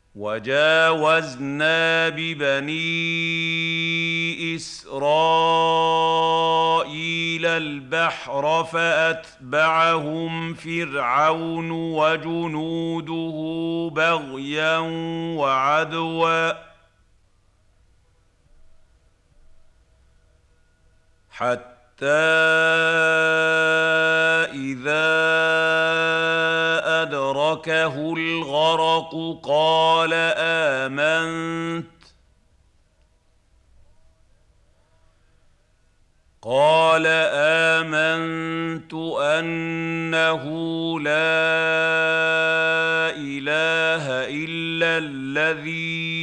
وجاوزنا ببني إسرائيل البحر فأتبعهم فرعون وجنوده بغيا وعدوا حتى إذا أدركه الغرق قال آمنت أنه لا إله إلا الذي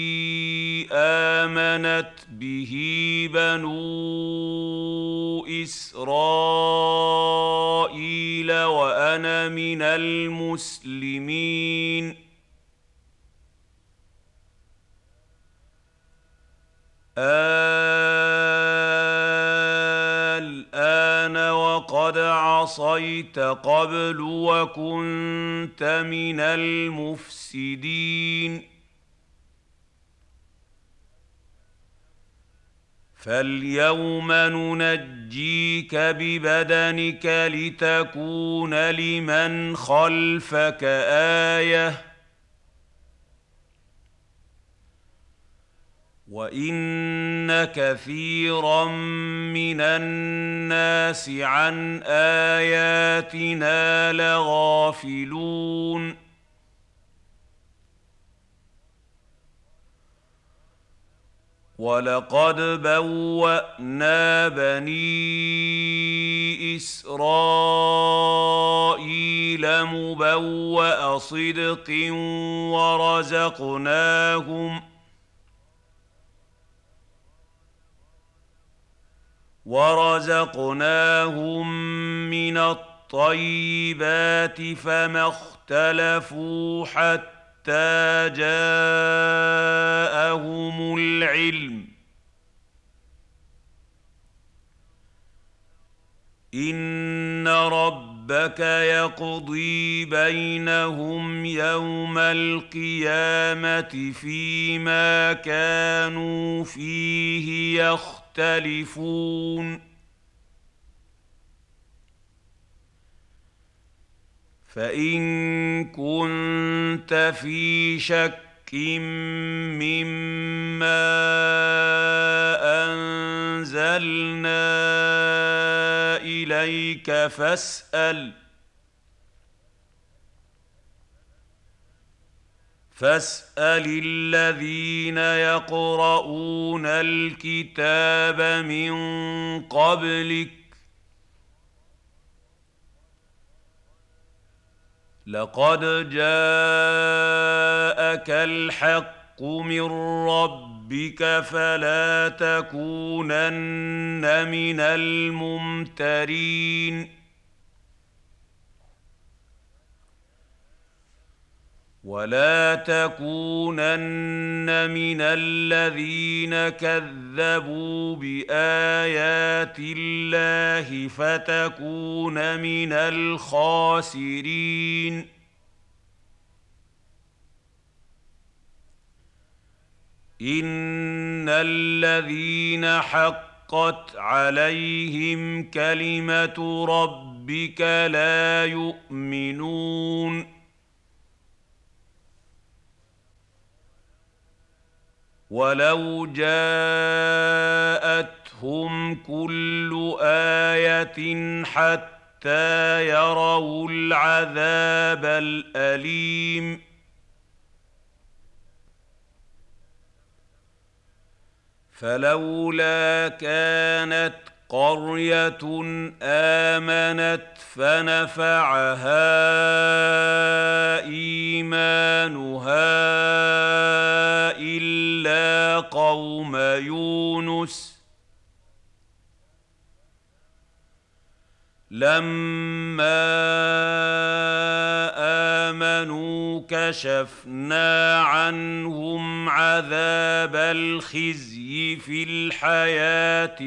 آمنت به بنو إسرائيل وأنا من المسلمين الآن وقد عصيت قبل وكنت من المفسدين فاليوم ننجيك ببدنك لتكون لمن خلفك آية وإن كثيرا من الناس عن آياتنا لغافلون ولقد بوأنا بني إسرائيل مبوأ صدق ورزقناهم من الطيبات فما اختلفوا حتى جاءهم العلم إن ربك يقضي بينهم يوم القيامة فيما كانوا فيه يختلفون فإن كنت في شك مما أنزلنا إليك فاسأل الذين يقرؤون الكتاب من قبلك لقد جاءك الحق من ربك فلا تكونن من الممترين ولا تكونن من الذين كذبوا بآيات الله فتكون من الخاسرين إن الذين حقت عليهم كلمة ربك لا يؤمنون ولو جاءتهم كل آية حتى يروا العذاب الأليم فلولا كانت قرية آمنت فنفعها إيمانها إلا قوم يونس لما آمنوا كشفنا عنهم عذاب الخزي في الحياة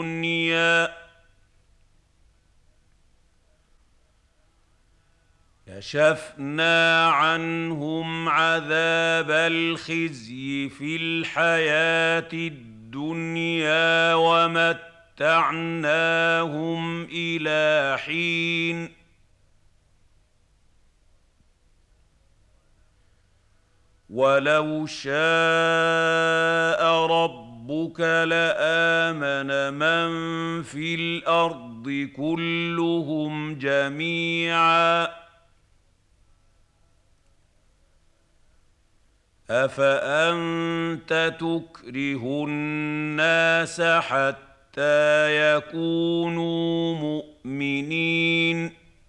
الدنيا كشفنا عنهم عذاب الخزي في الحياة الدنيا ومتعناهم إلى حين ولو شاء ربك لآمن من في الأرض كلهم جميعا أفأنت تكره الناس حتى يكونوا مؤمنين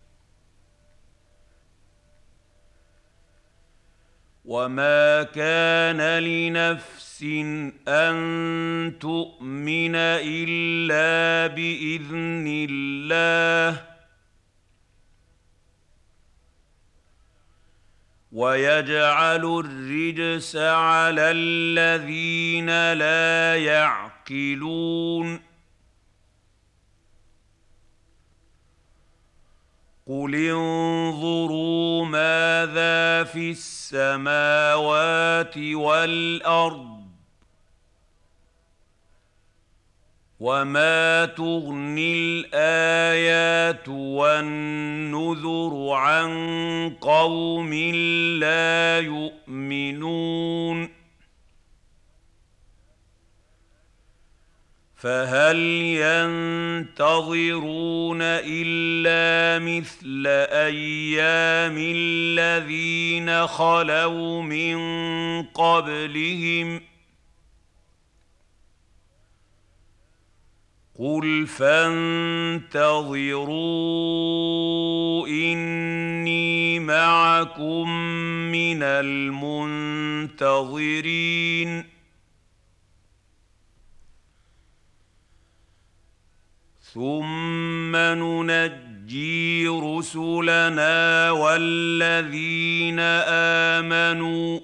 وما كان لنفس أن تؤمن إلا بإذن الله ويجعل الرجس على الذين لا يعقلون قل انظروا ماذا في السماوات والأرض وما تغني الآيات والنذر عن قوم لا يؤمنون فهل ينتظرون إلا مثل أيام الذين خلوا من قبلهم قل فانتظروا إني معكم من المنتظرين ثم ننجي رسلنا والذين آمنوا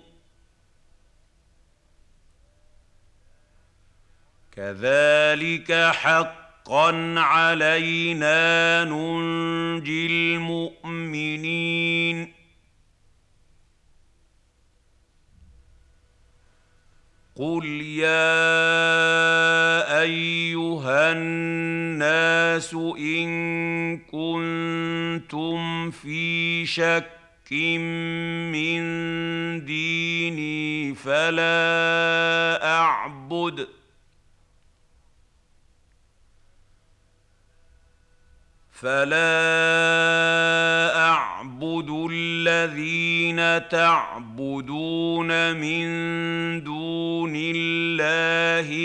كذلك حقا علينا ننجي المؤمنين قل يا أيها الناس إن كنتم في شك من ديني فلا أعبد الذين تعبدون من دون الله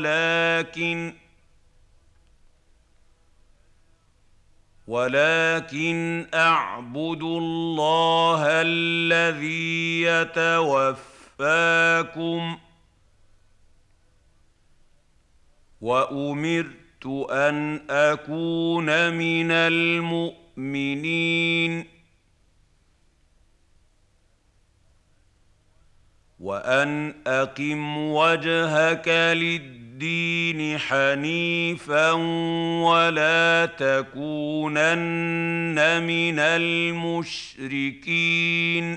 ولكن أعبد الله الذي يتوفاكم وأمرت أن أكون من المؤمنين وأن أقم وجهك للدين حنيفا ولا تكونن من المشركين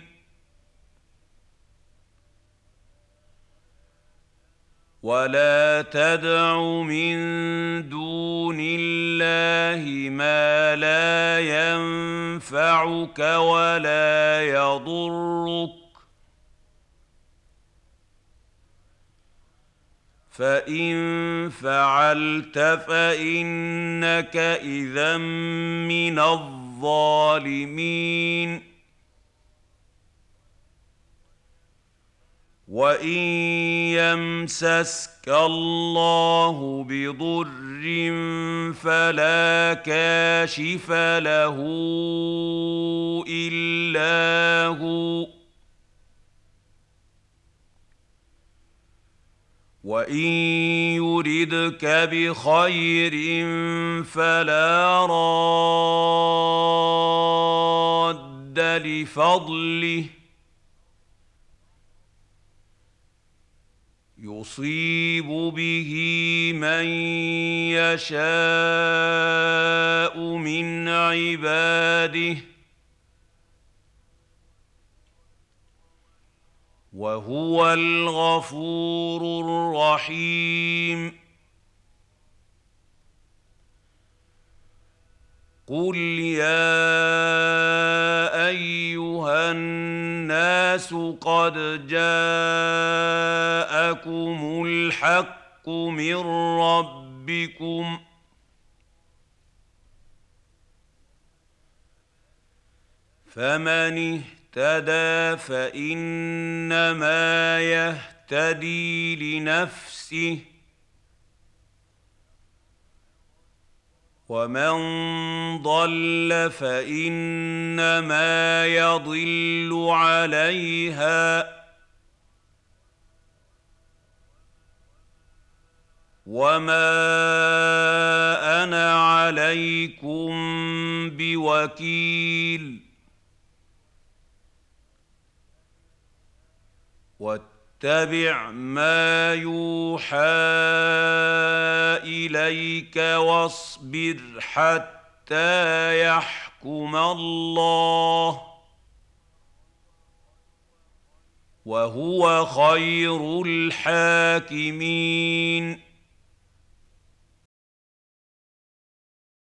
ولا تدع من دون الله ما لا ينفعك ولا يضرك فإن فعلت فإنك إذا من الظالمين وإن يمسسك الله بضر فلا كاشف له إلا هو وإن يردك بخير فلا راد لفضله يصيب به من يشاء من عباده وهو الغفور الرحيم قل يا ايها الناس قد جاءكم الحق من ربكم فمن اهتدى فانما يهتدي لنفسه ومن ضل فانما يضل عليها وما انا عليكم بوكيل واتبع ما يوحى اليك واصبر حتى يحكم الله وهو خير الحاكمين